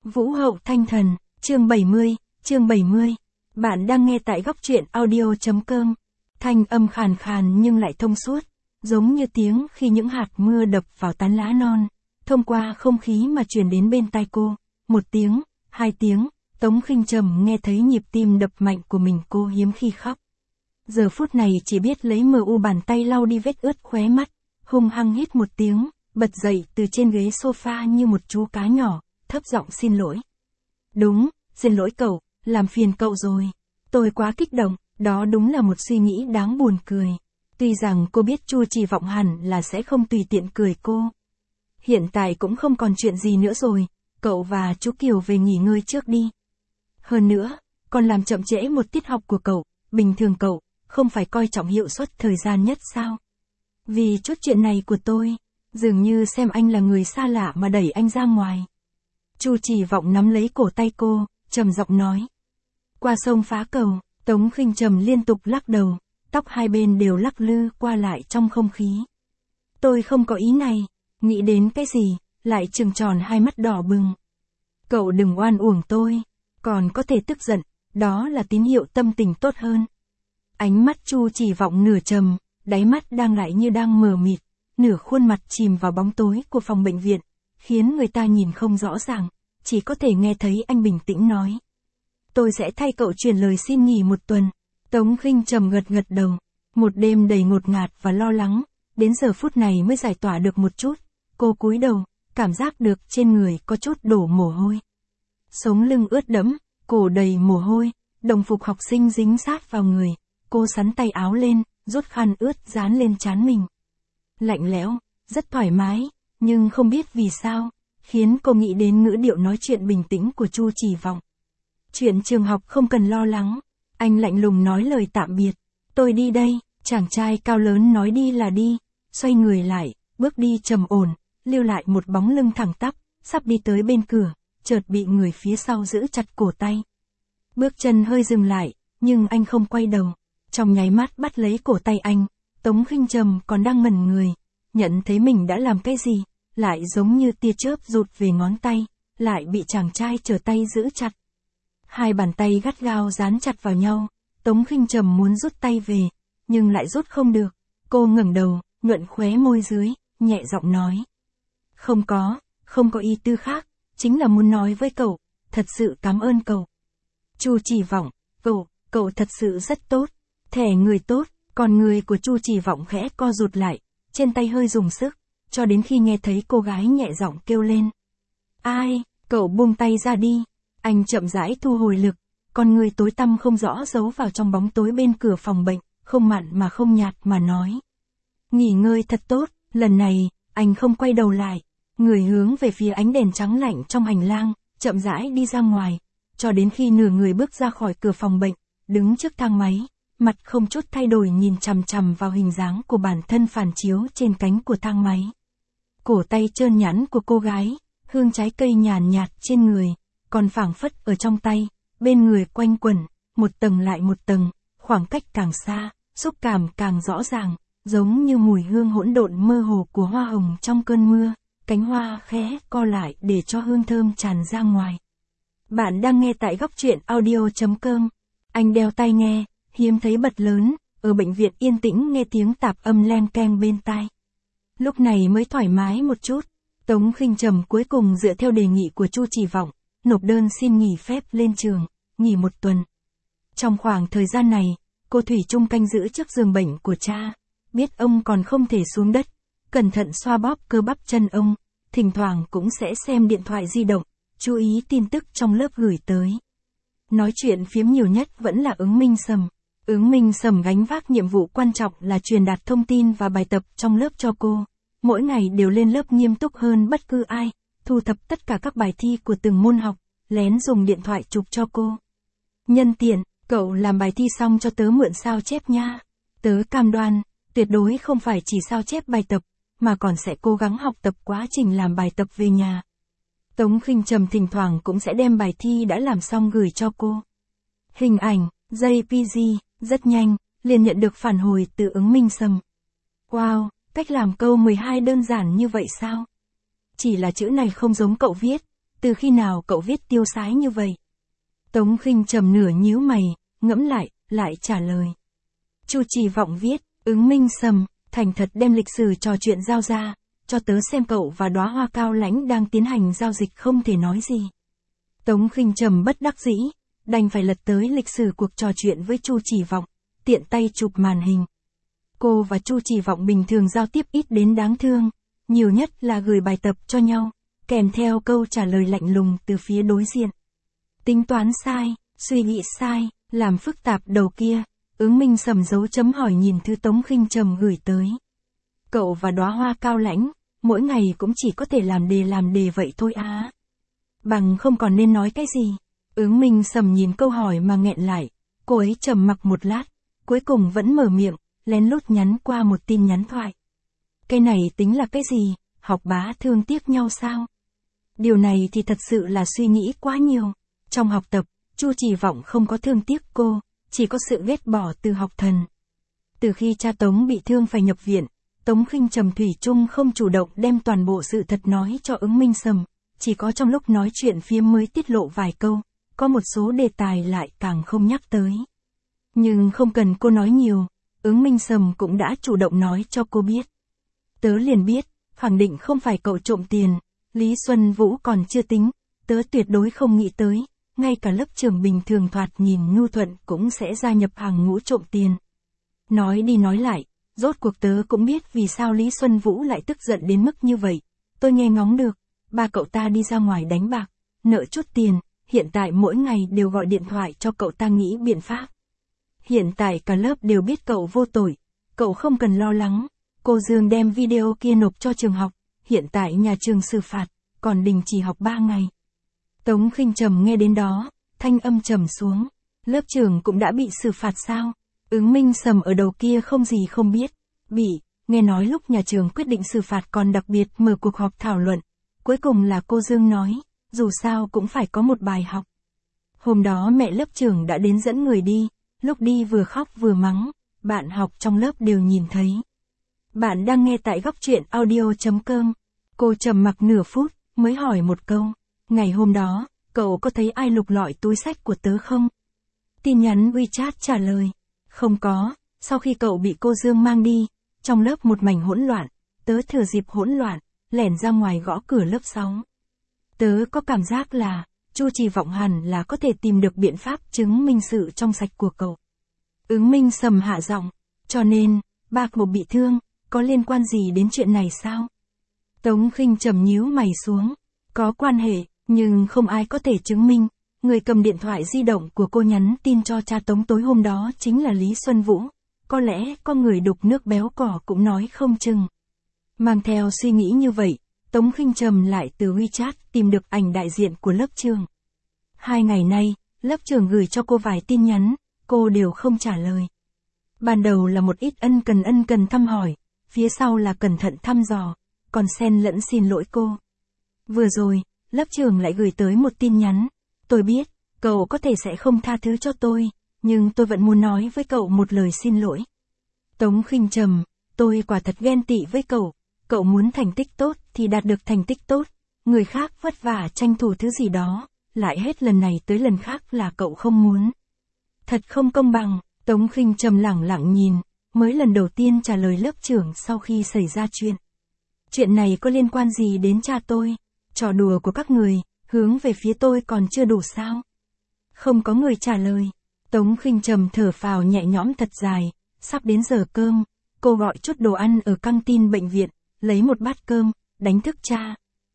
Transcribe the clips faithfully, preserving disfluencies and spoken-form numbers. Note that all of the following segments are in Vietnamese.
Vũ hậu thanh thần, chương bảy mươi, chương bảy mươi. Bạn đang nghe tại góc truyện audio.com. Thanh âm khàn khàn nhưng lại thông suốt, giống như tiếng khi những hạt mưa đập vào tán lá non, thông qua không khí mà truyền đến bên tai cô. Một tiếng, hai tiếng, Tống Khinh Trầm nghe thấy nhịp tim đập mạnh của mình, cô hiếm khi khóc. Giờ phút này chỉ biết lấy mờ u bàn tay lau đi vết ướt khóe mắt, hung hăng hít một tiếng, bật dậy từ trên ghế sofa như một chú cá nhỏ, thấp giọng xin lỗi. Đúng, xin lỗi cậu, làm phiền cậu rồi. Tôi quá kích động, đó đúng là một suy nghĩ đáng buồn cười. Tuy rằng cô biết Chu Chỉ Vọng hẳn là sẽ không tùy tiện cười cô. Hiện tại cũng không còn chuyện gì nữa rồi, cậu và chú Kiều về nghỉ ngơi trước đi. Hơn nữa, còn làm chậm trễ một tiết học của cậu, bình thường cậu, không phải coi trọng hiệu suất thời gian nhất sao? Vì chút chuyện này của tôi, dường như xem anh là người xa lạ mà đẩy anh ra ngoài. Chu Chỉ Vọng nắm lấy cổ tay cô, trầm giọng nói. Qua sông phá cầu, Tống Khinh Trầm liên tục lắc đầu, tóc hai bên đều lắc lư qua lại trong không khí. Tôi không có ý này, nghĩ đến cái gì, lại trừng tròn hai mắt đỏ bừng. Cậu đừng oan uổng tôi, còn có thể tức giận, đó là tín hiệu tâm tình tốt hơn. Ánh mắt Chu Chỉ Vọng nửa trầm, đáy mắt đang lại như đang mờ mịt, nửa khuôn mặt chìm vào bóng tối của phòng bệnh viện, khiến người ta nhìn không rõ ràng, chỉ có thể nghe thấy anh bình tĩnh nói. Tôi sẽ thay cậu truyền lời xin nghỉ một tuần. Tống Khinh Trầm gật gật đầu, một đêm đầy ngột ngạt và lo lắng, đến giờ phút này mới giải tỏa được một chút. Cô cúi đầu, cảm giác được trên người có chút đổ mồ hôi. Sống lưng ướt đẫm, cổ đầy mồ hôi, đồng phục học sinh dính sát vào người, cô xắn tay áo lên, rút khăn ướt dán lên trán mình. Lạnh lẽo, rất thoải mái, nhưng không biết vì sao, khiến cô nghĩ đến ngữ điệu nói chuyện bình tĩnh của Chu Chỉ Vọng. Chuyện trường học không cần lo lắng, anh lạnh lùng nói lời tạm biệt. Tôi đi đây, chàng trai cao lớn nói đi là đi, xoay người lại, bước đi trầm ổn, lưu lại một bóng lưng thẳng tắp, sắp đi tới bên cửa, chợt bị người phía sau giữ chặt cổ tay. Bước chân hơi dừng lại, nhưng anh không quay đầu, trong nháy mắt bắt lấy cổ tay anh. Tống Khinh Trầm còn đang ngẩn người, nhận thấy mình đã làm cái gì, lại giống như tia chớp rụt về ngón tay, lại bị chàng trai trở tay giữ chặt. Hai bàn tay gắt gao dán chặt vào nhau, Tống Khinh Trầm muốn rút tay về, nhưng lại rút không được. Cô ngẩng đầu, nhuận khóe môi dưới, nhẹ giọng nói. Không có, không có ý tư khác, chính là muốn nói với cậu, thật sự cảm ơn cậu. Chu Chỉ Vọng, cậu, cậu thật sự rất tốt, thẻ người tốt. Còn người của Chu Chỉ Vọng khẽ co rụt lại, trên tay hơi dùng sức, cho đến khi nghe thấy cô gái nhẹ giọng kêu lên. Ai, cậu buông tay ra đi. Anh chậm rãi thu hồi lực, con người tối tăm không rõ giấu vào trong bóng tối bên cửa phòng bệnh, không mặn mà không nhạt mà nói. Nghỉ ngơi thật tốt, lần này, anh không quay đầu lại, người hướng về phía ánh đèn trắng lạnh trong hành lang, chậm rãi đi ra ngoài, cho đến khi nửa người bước ra khỏi cửa phòng bệnh, đứng trước thang máy. Mặt không chút thay đổi nhìn chằm chằm vào hình dáng của bản thân phản chiếu trên cánh của thang máy. Cổ tay trơn nhẵn của cô gái, hương trái cây nhàn nhạt trên người, còn phảng phất ở trong tay, bên người quanh quẩn, một tầng lại một tầng, khoảng cách càng xa, xúc cảm càng rõ ràng, giống như mùi hương hỗn độn mơ hồ của hoa hồng trong cơn mưa, cánh hoa khẽ co lại để cho hương thơm tràn ra ngoài. Bạn đang nghe tại góc truyện audio.com. Anh đeo tai nghe, hiếm thấy bật lớn, ở bệnh viện yên tĩnh nghe tiếng tạp âm len keng bên tai. Lúc này mới thoải mái một chút, Tống Khinh Trầm cuối cùng dựa theo đề nghị của Chu Chỉ Vọng, nộp đơn xin nghỉ phép lên trường, nghỉ một tuần. Trong khoảng thời gian này, cô thủy chung canh giữ trước giường bệnh của cha, biết ông còn không thể xuống đất, cẩn thận xoa bóp cơ bắp chân ông, thỉnh thoảng cũng sẽ xem điện thoại di động, chú ý tin tức trong lớp gửi tới. Nói chuyện phiếm nhiều nhất vẫn là Ứng Minh Sầm. Ứng Minh Sầm gánh vác nhiệm vụ quan trọng là truyền đạt thông tin và bài tập trong lớp cho cô. Mỗi ngày đều lên lớp nghiêm túc hơn bất cứ ai, thu thập tất cả các bài thi của từng môn học, lén dùng điện thoại chụp cho cô. Nhân tiện, cậu làm bài thi xong cho tớ mượn sao chép nha. Tớ cam đoan, tuyệt đối không phải chỉ sao chép bài tập, mà còn sẽ cố gắng học tập quá trình làm bài tập về nhà. Tống Khinh Trầm thỉnh thoảng cũng sẽ đem bài thi đã làm xong gửi cho cô. Hình ảnh, jê pê giê, rất nhanh, liền nhận được phản hồi từ Ứng Minh Sầm. Wow, cách làm câu mười hai đơn giản như vậy sao? Chỉ là chữ này không giống cậu viết, từ khi nào cậu viết tiêu sái như vậy? Tống Khinh Trầm nửa nhíu mày, ngẫm lại, lại trả lời. Chu Trì Vọng viết, Ứng Minh Sầm, thành thật đem lịch sử trò chuyện giao ra, cho tớ xem cậu và đóa hoa cao lãnh đang tiến hành giao dịch không thể nói gì. Tống Khinh Trầm bất đắc dĩ, đành phải lật tới lịch sử cuộc trò chuyện với Chu Trì Vọng, tiện tay chụp màn hình. Cô và Chu Trì Vọng bình thường giao tiếp ít đến đáng thương, nhiều nhất là gửi bài tập cho nhau, kèm theo câu trả lời lạnh lùng từ phía đối diện. Tính toán sai, suy nghĩ sai, làm phức tạp đầu kia, Ứng Minh Sầm dấu chấm hỏi nhìn thư Tống Khinh Trầm gửi tới. Cậu và đóa hoa cao lãnh, mỗi ngày cũng chỉ có thể làm đề làm đề vậy thôi á. Bằng không còn nên nói cái gì. Ứng Minh Sầm nhìn câu hỏi mà nghẹn lại, cô ấy trầm mặc một lát, cuối cùng vẫn mở miệng, lén lút nhắn qua một tin nhắn thoại. Cái này tính là cái gì, học bá thương tiếc nhau sao? Điều này thì thật sự là suy nghĩ quá nhiều. Trong học tập, Chu Trì Vọng không có thương tiếc cô, chỉ có sự ghét bỏ từ học thần. Từ khi cha Tống bị thương phải nhập viện, Tống Khinh Trầm thủy chung không chủ động đem toàn bộ sự thật nói cho Ứng Minh Sầm, chỉ có trong lúc nói chuyện phía mới tiết lộ vài câu, có một số đề tài lại càng không nhắc tới. Nhưng không cần cô nói nhiều, Ứng Minh Sầm cũng đã chủ động nói cho cô biết. Tớ liền biết, khẳng định không phải cậu trộm tiền, Lý Xuân Vũ còn chưa tính, tớ tuyệt đối không nghĩ tới, ngay cả lớp trưởng bình thường thoạt nhìn nhu thuận cũng sẽ gia nhập hàng ngũ trộm tiền. Nói đi nói lại, rốt cuộc tớ cũng biết vì sao Lý Xuân Vũ lại tức giận đến mức như vậy, tôi nghe ngóng được, ba cậu ta đi ra ngoài đánh bạc, nợ chút tiền, hiện tại mỗi ngày đều gọi điện thoại cho cậu ta nghĩ biện pháp. Hiện tại cả lớp đều biết cậu vô tội, cậu không cần lo lắng, cô Dương đem video kia nộp cho trường học, hiện tại nhà trường xử phạt, còn đình chỉ học ba ngày. Tống Khinh Trầm nghe đến đó, thanh âm trầm xuống, lớp trưởng cũng đã bị xử phạt sao? Ứng Minh Sầm ở đầu kia không gì không biết, bị, nghe nói lúc nhà trường quyết định xử phạt còn đặc biệt mở cuộc họp thảo luận, cuối cùng là cô Dương nói, dù sao cũng phải có một bài học. Hôm đó mẹ lớp trưởng đã đến dẫn người đi, lúc đi vừa khóc vừa mắng, bạn học trong lớp đều nhìn thấy. Bạn đang nghe tại góc truyện audio chấm com. Cô trầm mặc nửa phút, mới hỏi một câu. Ngày hôm đó, cậu có thấy ai lục lọi túi xách của tớ không? Tin nhắn WeChat trả lời. Không có, sau khi cậu bị cô Dương mang đi, trong lớp một mảnh hỗn loạn, tớ thừa dịp hỗn loạn, lẻn ra ngoài gõ cửa lớp sáu. Tớ có cảm giác là, Chu Trì Vọng hẳn là có thể tìm được biện pháp chứng minh sự trong sạch của cậu. Ứng Minh Sầm hạ giọng, cho nên, ba cậu bị thương, có liên quan gì đến chuyện này sao? Tống Khinh Trầm nhíu mày xuống, có quan hệ, nhưng không ai có thể chứng minh, người cầm điện thoại di động của cô nhắn tin cho cha Tống tối hôm đó chính là Lý Xuân Vũ, có lẽ có người đục nước béo cỏ cũng nói không chừng. Mang theo suy nghĩ như vậy, Tống Khinh Trầm lại từ WeChat tìm được ảnh đại diện của lớp trường. Hai ngày nay, lớp trường gửi cho cô vài tin nhắn, cô đều không trả lời. Ban đầu là một ít ân cần ân cần thăm hỏi, phía sau là cẩn thận thăm dò, còn xen lẫn xin lỗi cô. Vừa rồi, lớp trường lại gửi tới một tin nhắn, tôi biết, cậu có thể sẽ không tha thứ cho tôi, nhưng tôi vẫn muốn nói với cậu một lời xin lỗi. Tống Khinh Trầm, tôi quả thật ghen tị với cậu, cậu muốn thành tích tốt thì đạt được thành tích tốt, người khác vất vả tranh thủ thứ gì đó, lại hết lần này tới lần khác là cậu không muốn. Thật không công bằng, Tống Khinh Trầm lẳng lặng nhìn, mới lần đầu tiên trả lời lớp trưởng sau khi xảy ra chuyện. Chuyện này có liên quan gì đến cha tôi? Trò đùa của các người, hướng về phía tôi còn chưa đủ sao? Không có người trả lời. Tống Khinh Trầm thở phào nhẹ nhõm thật dài, sắp đến giờ cơm, cô gọi chút đồ ăn ở căng tin bệnh viện, lấy một bát cơm, đánh thức cha.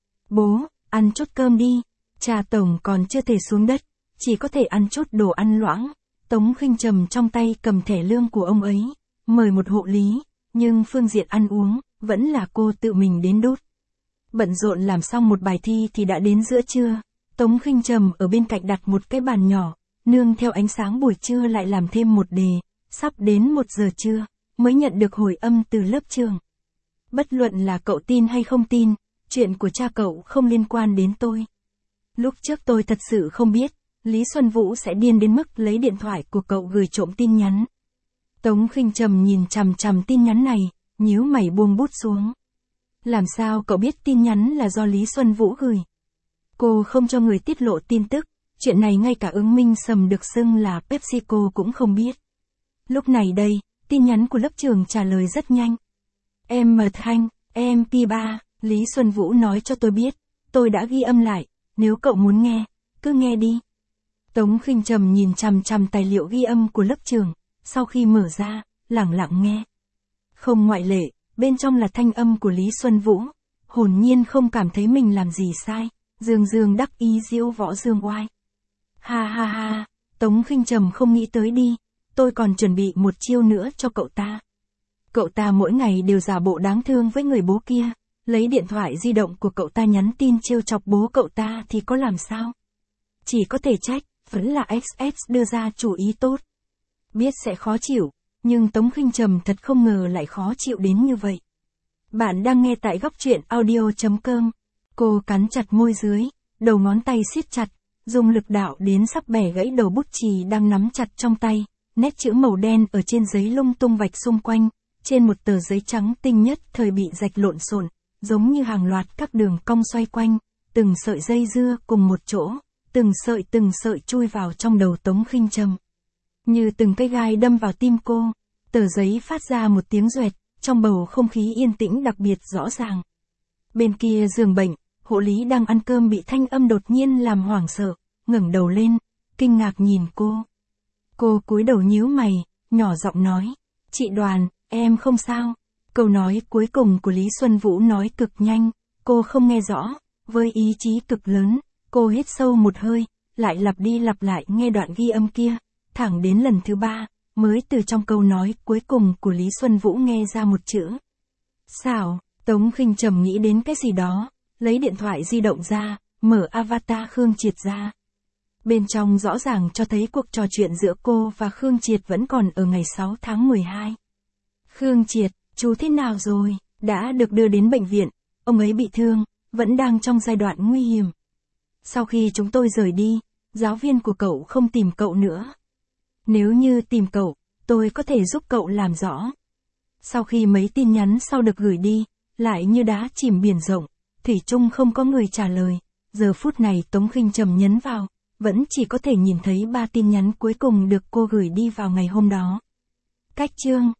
Bố, ăn chút cơm đi. Cha Tổng còn chưa thể xuống đất, chỉ có thể ăn chút đồ ăn loãng. Tống Khinh Trầm trong tay cầm thẻ lương của ông ấy, mời một hộ lý, nhưng phương diện ăn uống, vẫn là cô tự mình đến đút. Bận rộn làm xong một bài thi thì đã đến giữa trưa, Tống Khinh Trầm ở bên cạnh đặt một cái bàn nhỏ, nương theo ánh sáng buổi trưa lại làm thêm một đề, sắp đến một giờ trưa, mới nhận được hồi âm từ lớp trường. Bất luận là cậu tin hay không tin, chuyện của cha cậu không liên quan đến tôi. Lúc trước tôi thật sự không biết, Lý Xuân Vũ sẽ điên đến mức lấy điện thoại của cậu gửi trộm tin nhắn. Tống Khinh Trầm nhìn chằm chằm tin nhắn này, nhíu mày buông bút xuống. Làm sao cậu biết tin nhắn là do Lý Xuân Vũ gửi? Cô không cho người tiết lộ tin tức, chuyện này ngay cả ứng Minh Sầm được xưng là PepsiCo cũng không biết. Lúc này đây, tin nhắn của lớp trưởng trả lời rất nhanh. Em mờ thanh, em pê ba, Lý Xuân Vũ nói cho tôi biết, tôi đã ghi âm lại, nếu cậu muốn nghe, cứ nghe đi. Tống Khinh Trầm nhìn chằm chằm tài liệu ghi âm của lớp trưởng, sau khi mở ra, lẳng lặng nghe. Không ngoại lệ, bên trong là thanh âm của Lý Xuân Vũ, hồn nhiên không cảm thấy mình làm gì sai, dương dương đắc ý diễu võ dương oai. Ha ha ha, Tống Khinh Trầm không nghĩ tới đi, tôi còn chuẩn bị một chiêu nữa cho cậu ta. Cậu ta mỗi ngày đều giả bộ đáng thương với người bố kia, lấy điện thoại di động của cậu ta nhắn tin trêu chọc bố cậu ta thì có làm sao? Chỉ có thể trách, vẫn là ích ét đưa ra chủ ý tốt. Biết sẽ khó chịu, nhưng Tống Khinh Trầm thật không ngờ lại khó chịu đến như vậy. Bạn đang nghe tại góc truyện audio chấm com. Cô cắn chặt môi dưới, đầu ngón tay siết chặt, dùng lực đạo đến sắp bẻ gãy đầu bút chì đang nắm chặt trong tay, nét chữ màu đen ở trên giấy lung tung vạch xung quanh, trên một tờ giấy trắng tinh nhất thời bị rạch lộn xộn, giống như hàng loạt các đường cong xoay quanh, từng sợi dây dưa cùng một chỗ, từng sợi từng sợi chui vào trong đầu Tống Khinh Trầm. Như từng cây gai đâm vào tim cô, tờ giấy phát ra một tiếng doẹt, trong bầu không khí yên tĩnh đặc biệt rõ ràng. Bên kia giường bệnh, hộ lý đang ăn cơm bị thanh âm đột nhiên làm hoảng sợ, ngẩng đầu lên, kinh ngạc nhìn cô. Cô cúi đầu nhíu mày, nhỏ giọng nói, chị Đoàn, em không sao. Câu nói cuối cùng của Lý Xuân Vũ nói cực nhanh, cô không nghe rõ, với ý chí cực lớn, cô hít sâu một hơi, lại lặp đi lặp lại nghe đoạn ghi âm kia, thẳng đến lần thứ ba, mới từ trong câu nói cuối cùng của Lý Xuân Vũ nghe ra một chữ. Xảo, Tống Khinh Trầm nghĩ đến cái gì đó, lấy điện thoại di động ra, mở avatar Khương Triệt ra. Bên trong rõ ràng cho thấy cuộc trò chuyện giữa cô và Khương Triệt vẫn còn ở ngày sáu tháng mười hai. Khương Triệt, chú thế nào rồi? Đã được đưa đến bệnh viện, ông ấy bị thương, vẫn đang trong giai đoạn nguy hiểm. Sau khi chúng tôi rời đi, giáo viên của cậu không tìm cậu nữa. Nếu như tìm cậu, tôi có thể giúp cậu làm rõ. Sau khi mấy tin nhắn sau được gửi đi, lại như đá chìm biển rộng, thủy chung không có người trả lời. Giờ phút này Tống Khinh Trầm nhấn vào, vẫn chỉ có thể nhìn thấy ba tin nhắn cuối cùng được cô gửi đi vào ngày hôm đó. Cách chương